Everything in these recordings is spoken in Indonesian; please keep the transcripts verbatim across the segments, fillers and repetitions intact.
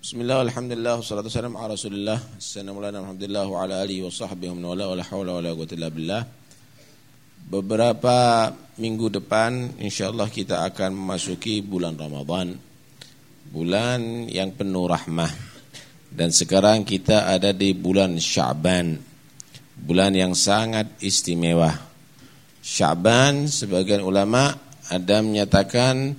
Bismillah, alhamdulillah, wassalatu wassalamu ala rasulillah. Assalamualaikum alhamdulillah wa ala alihi wa sahbihi wa wala wala hawla wala quwwata illa billah. Beberapa minggu depan insyaallah kita akan memasuki bulan Ramadan, bulan yang penuh rahmah. Dan sekarang kita ada di bulan Sya'ban, bulan yang sangat istimewa. Sya'ban sebagian ulama ada menyatakan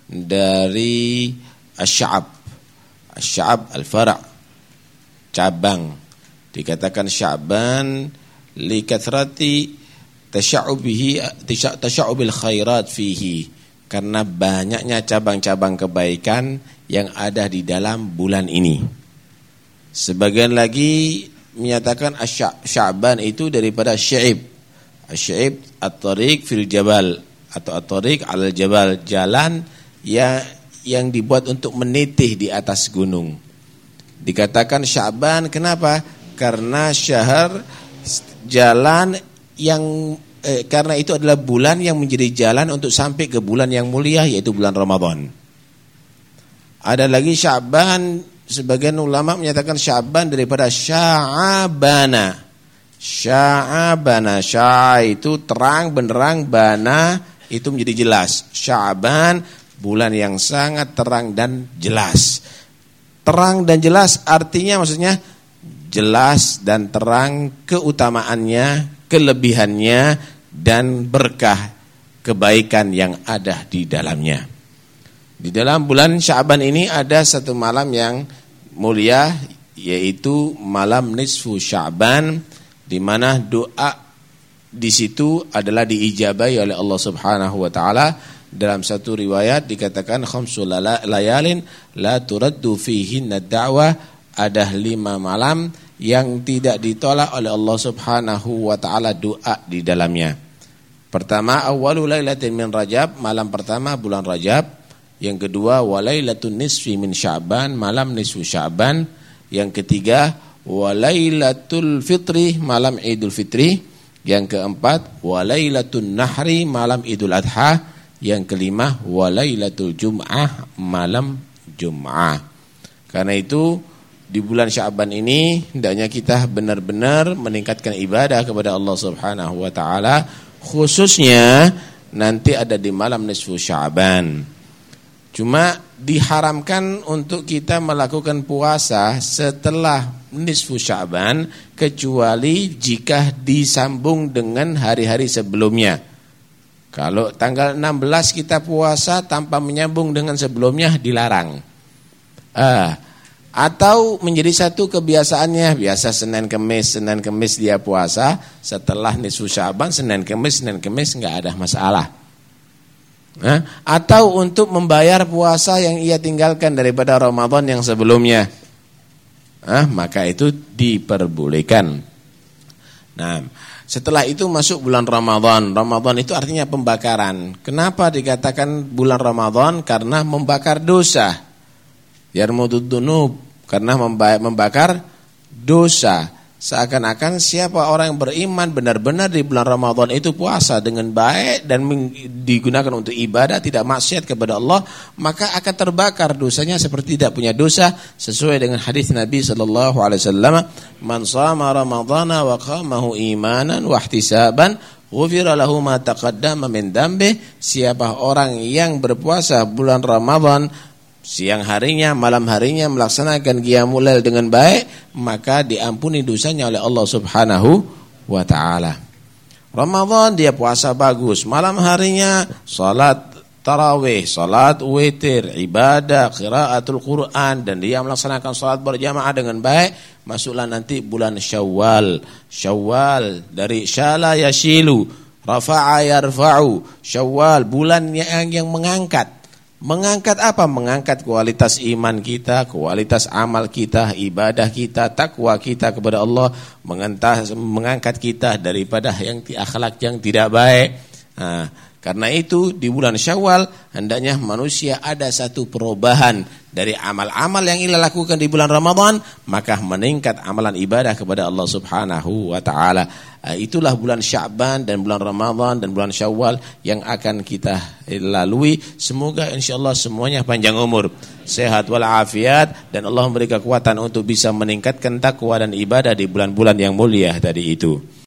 dari asy'ab. Asy'ab al-fara' cabang. Dikatakan Sya'ban li kathrati tasya'ubihi tasya'ubil khairat fihi, karena banyaknya cabang-cabang kebaikan yang ada di dalam bulan ini. Sebagian lagi menyatakan Sya'ban itu daripada Sya'ib. Sya'ib at-tariq fil jabal atau at-tariq 'alal jabal, jalan yang yang dibuat untuk menitih di atas gunung. Dikatakan Sya'ban kenapa? Karena syahr jalan yang eh, karena itu adalah bulan yang menjadi jalan untuk sampai ke bulan yang mulia, yaitu bulan Ramadan. Ada lagi Sya'ban, sebagian ulama menyatakan Sya'ban daripada Sya'abana. Sya'abana, sya' itu terang benderang, bana itu menjadi jelas. Sya'ban bulan yang sangat terang dan jelas. Terang dan jelas artinya maksudnya jelas dan terang keutamaannya, kelebihannya, dan berkah kebaikan yang ada di dalamnya. Di dalam bulan Sya'ban ini ada satu malam yang mulia, yaitu malam nisfu Sya'ban, di mana doa di situ adalah diijabahi oleh Allah Subhanahu wa taala. Dalam satu riwayat dikatakan khamsul layalin la turaddu fihinna da'wah, ada lima malam yang tidak ditolak oleh Allah Subhanahu wa taala doa di dalamnya. Pertama, awwalu lailatin min Rajab, malam pertama bulan Rajab. Yang kedua, walailatun nisfi min Sya'ban, malam nisfu Sya'ban. Yang ketiga, walailatul fitri, malam Idul Fitri. Yang keempat, walailatun nahri, malam Idul Adha. Yang kelima, walailatul jum'ah, malam Jum'ah. Karena itu di bulan Sya'ban ini hendaknya kita benar-benar meningkatkan ibadah kepada Allah Subhanahu wa taala, khususnya nanti ada di malam nisfu Sya'ban. Cuma diharamkan untuk kita melakukan puasa setelah nisfu Sya'ban, kecuali jika disambung dengan hari-hari sebelumnya. Kalau tanggal enam belas kita puasa tanpa menyambung dengan sebelumnya dilarang. Ah, atau menjadi satu kebiasaannya, biasa Senin Kemis, Senin Kemis dia puasa, setelah nisfu Sya'ban Senin Kemis, Senin Kemis enggak ada masalah. Nah, atau untuk membayar puasa yang ia tinggalkan daripada Ramadan yang sebelumnya. Ah, maka itu diperbolehkan. Nah, setelah itu masuk bulan Ramadan. Ramadan itu artinya pembakaran. Kenapa dikatakan bulan Ramadan? Karena membakar dosa. Yarmudud dunub, karena membakar dosa. Seakan-akan siapa orang yang beriman benar-benar di bulan Ramadan itu puasa dengan baik dan digunakan untuk ibadah, tidak maksiat kepada Allah, maka akan terbakar dosanya seperti tidak punya dosa, sesuai dengan hadis Nabi sallallahu alaihi wasallam, man shama ramadhana wa qamahu imanan wa ihtisaban ghufira lahu ma taqaddama min dambi. Siapa orang yang berpuasa bulan Ramadan, siang harinya, malam harinya melaksanakan qiyamul lail dengan baik, maka diampuni dosanya oleh Allah Subhanahu wa taala. Ramadan dia puasa bagus, malam harinya salat tarawih, salat witir, ibadah, qiraatul Quran, dan dia melaksanakan salat berjamaah dengan baik, masuklah nanti bulan Syawal. Syawal dari syala yashilu, rafa'a yarfa'u. Syawal bulan yang yang mengangkat. Mengangkat apa? Mengangkat kualitas iman kita, kualitas amal kita, ibadah kita, takwa kita kepada Allah, mengangkat kita daripada yang akhlak yang tidak baik. Nah, Karena itu di bulan Syawal hendaknya manusia ada satu perubahan dari amal-amal yang ia lakukan di bulan Ramadan, maka meningkat amalan ibadah kepada Allah Subhanahu wa taala. Itulah bulan Sya'ban dan bulan Ramadan dan bulan Syawal yang akan kita lalui. Semoga insyaallah semuanya panjang umur, sehat walafiat, dan Allah memberi kekuatan untuk bisa meningkatkan takwa dan ibadah di bulan-bulan yang mulia tadi itu.